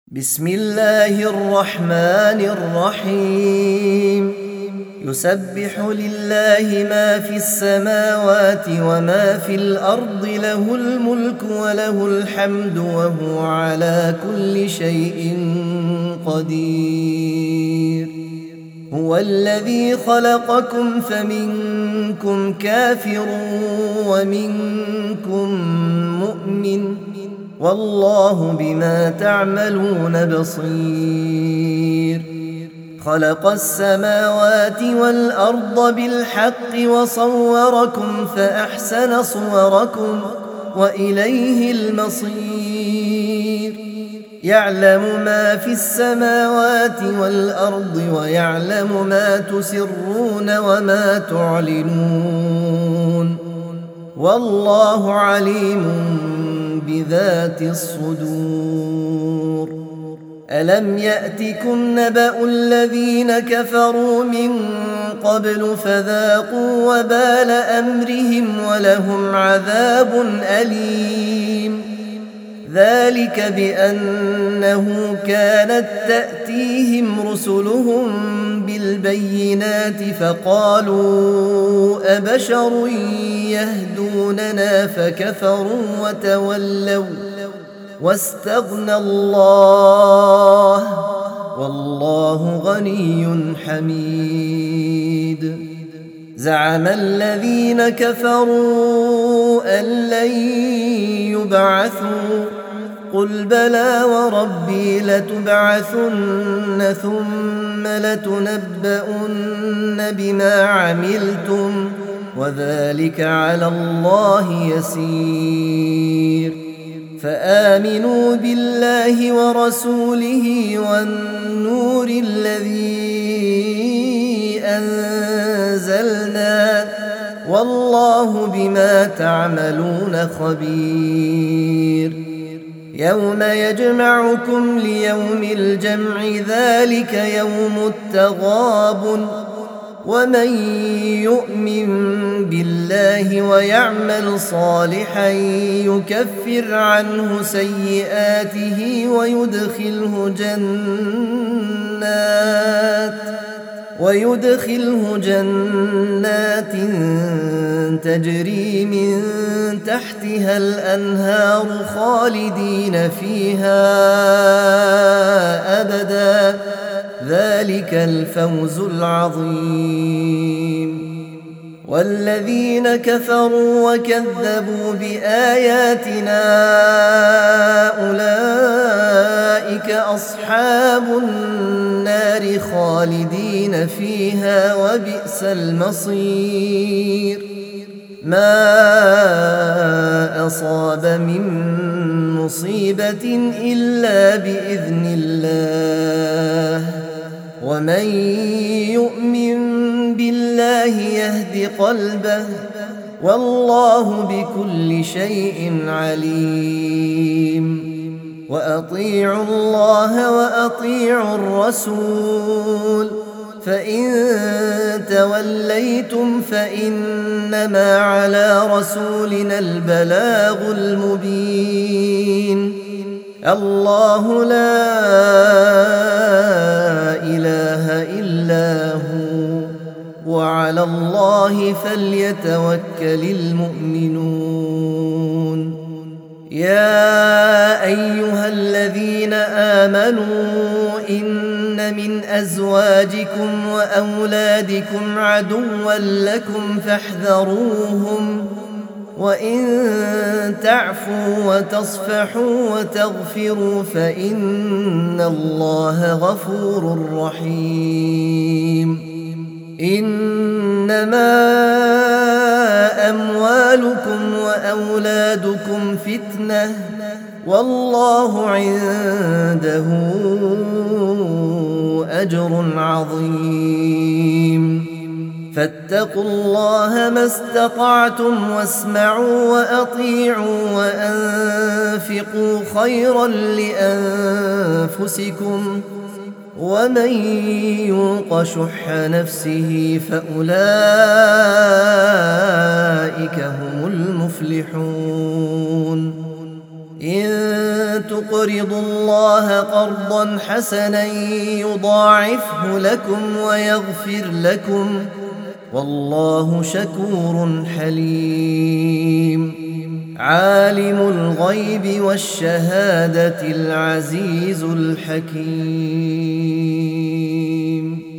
بسم الله الرحمن الرحيم. يسبح لله ما في السماوات وما في الأرض، له الملك وله الحمد وهو على كل شيء قدير. هو الذي خلقكم فمنكم كافر ومنكم مؤمن، والله بما تعملون بصير. خلق السماوات والأرض بالحق وصوركم فأحسن صوركم وإليه المصير. يعلم ما في السماوات والأرض ويعلم ما تسرون وما تعلنون، والله عليم بذات الصدور. ألم يأتكم نبأ الذين كفروا من قبل فذاقوا وبال أمرهم ولهم عذاب أليم. ذلك بأنه كانت تأتيهم رسلهم بالبينات فقالوا أبشر يهدوننا فكفروا وتولوا واستغنى الله، والله غني حميد. زعم الذين كفروا أن لن يبعثوا، قل بلى وربي لتبعثن ثم لتنبؤن بما عملتم وذلك على الله يسير. فآمنوا بالله ورسوله والنور الذي أنزلنا، والله بما تعملون خبير. يوم يجمعكم ليوم الجمع، ذلك يوم التغابن. ومن يؤمن بالله ويعمل صالحا يكفر عنه سيئاته ويدخله جنات تجري من تحتها الأنهار خالدين فيها أبدا، ذلك الفوز العظيم. والذين كفروا وكذبوا بآياتنا أولئك أصحاب النار خالدين فيها وبئس المصير. ما أصاب من مصيبة إلا بإذن الله، ومن يؤمن بالله يهد قلبه، والله بكل شيء عليم. وأطيعوا الله وأطيعوا الرسول، فإن توليتم فإنما على رسولنا البلاغ المبين. الله لا إله إلا هو، وعلى الله فليتوكل المؤمنون. يا أيها الذين آمنوا إن من أزواجكم وأولادكم عدوا لكم فاحذروهم، وإن تعفوا وتصفحوا وتغفروا فإن الله غفور رحيم. إنما أموالكم وأولادكم فتنة، والله عنده أجر عظيم. فاتقوا الله ما استطعتم واسمعوا وأطيعوا وأنفقوا خيرا لأنفسكم، ومن يوق شح نفسه فأولئك هم المفلحون. إن تقرضوا الله قرضا حسنا يضاعفه لكم ويغفر لكم والله شكور حليم عالم الغيب والشهادة العزيز الحكيم.